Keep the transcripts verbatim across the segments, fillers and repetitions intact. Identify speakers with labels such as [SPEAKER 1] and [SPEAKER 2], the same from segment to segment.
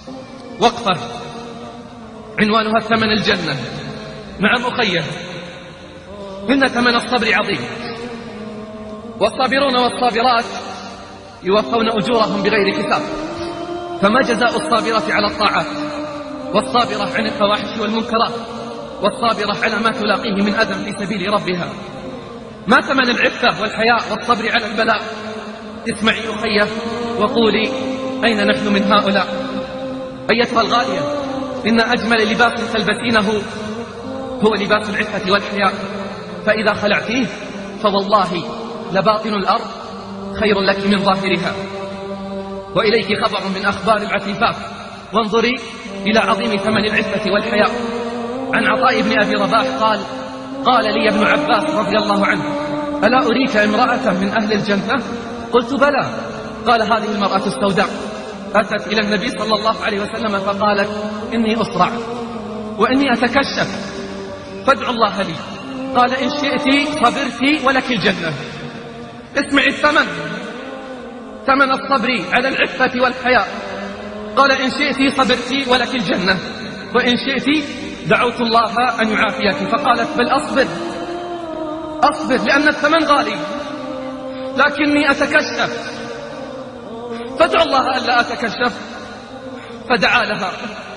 [SPEAKER 1] وقفة عنوانها ثمن الجنة. نعم أخيه، إن ثمن الصبر عظيم، والصابرون والصابرات يوفون أجورهم بغير حساب. فما جزاء الصابرة على الطاعات، والصابرة عن الفواحش والمنكرات، والصابرة على ما تلاقيه من أذى في سبيل ربها؟ ما ثمن العفة والحياء والصبر على البلاء؟ اسمعي أخيه وقولي أين نحن من هؤلاء؟ أيتها الغالية، إن أجمل لباس تلبسينه هو لباس العفة والحياء، فإذا خلعتيه فوالله لباطن الأرض خير لك من ظاهرها. وإليك خبر من أخبار العفيفات، وانظري إلى عظيم ثمن العفة والحياء. عن عطاء بن أبي رباح قال: قال لي ابن عباس رضي الله عنه: ألا أريك امرأة من أهل الجنة؟ قلت: بلى. قال: هذه المرأة السوداء أتت إلى النبي صلى الله عليه وسلم فقالت: إني أسرع وإني أتكشف فادعوا الله لي. قال: إن شئت صبرت ولك الجنة. اسمع الثمن، ثمن الصبر على العفة والحياء. قال: إن شئت صبرت ولك الجنة، وإن شئت دعوت الله أن يعافيك. فقالت: بل أصبر أصبر لأن الثمن غالي، لكني أتكشف فادعوا الله ألا أتكشف. فدعا لها.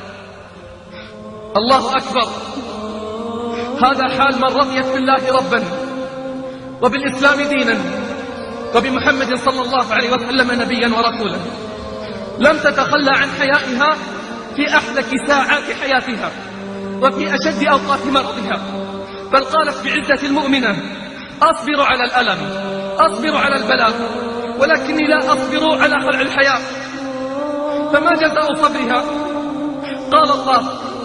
[SPEAKER 1] الله أكبر، هذا حال من رضيت بالله ربا وبالإسلام دينا وبمحمد صلى الله عليه وسلم نبيا ورسولا. لم تتخلى عن حيائها في أحلك ساعات حياتها وفي أشد أوقات مرضها، بل قالت بعزة المؤمنة: أصبر على الألم، أصبر على البلاء، ولكني لا أصبر على خلع الحياة. فما جزاء صبرها؟ قال الله: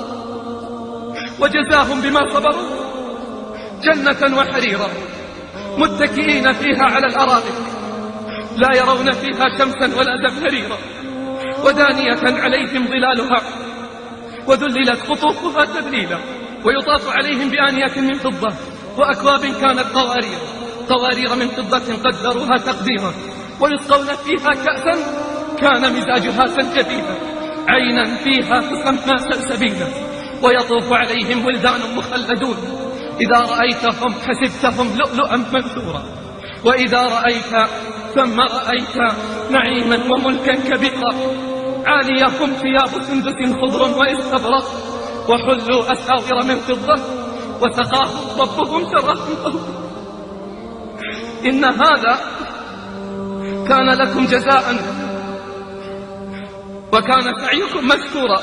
[SPEAKER 1] وجزاهم بما صبروا جنة وحريرا متكئين فيها على الأرائك لا يرون فيها شمسا ولا زمهريرا ودانية عليهم ظلالها وذللت قطوفها تذليلا ويطاف عليهم بآنية من فضة وأكواب كانت قوارير قوارير من فضة قدروها تقديرا ويسقون فيها كأسا كان مزاجها سنجبيلا عينا فيها تسمى سلسبيلا ويطوف عليهم ولدان مخلدون إذا رأيتهم حسبتهم لؤلؤا منثورا وإذا رأيت ثم رأيت نعيما وملكا كبيرا عاليهم ثياب سندس خضر واستبرق وحلوا أساور من فضة وسقاهم ربهم شرابا. إن هذا كان لكم جزاء وكان سعيكم مشكورا.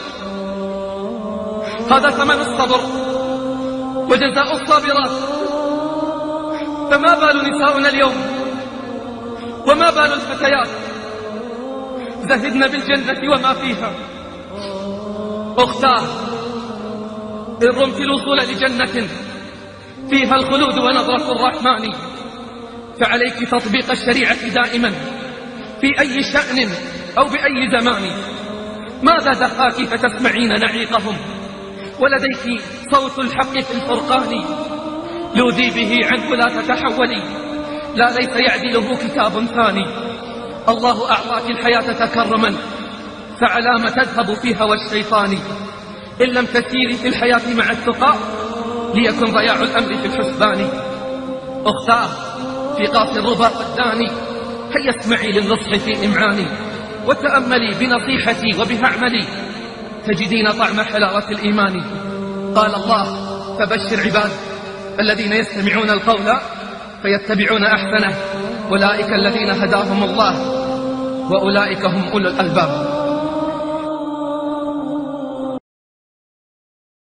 [SPEAKER 1] هذا ثمن الصبر وجزاء الصابرات. فما بال نساؤنا اليوم وما بال الفتيات زهدن بالجنة وما فيها؟ أختاه، إن رمت الوصول لجنة فيها الخلود ونظرة الرحمن فعليك تطبيق الشريعة دائما في أي شأن أو بأي زمان. ماذا دخاك فتسمعين نعيقهم ولديك صوت الحق في الفرقان لوذي به عنه لا تتحولي لا ليس يعدله كتاب ثاني. الله أعطاك الحياة تكرما فعلى ما تذهب في هوى الشيطان. إن لم تسيري في الحياة مع التقى ليكن ضياع الأمر في الحسبان. أختاه في قاس الربا قداني هيا اسمعي للنصح في إمعاني وتأملي بنصيحتي وبها اعملي تجدين طعم حلاوة الإيمان. قال الله: فبشر عباد الذين يستمعون القول فيتبعون أحسنه أولئك الذين هداهم الله وأولئك هم أولو الألباب.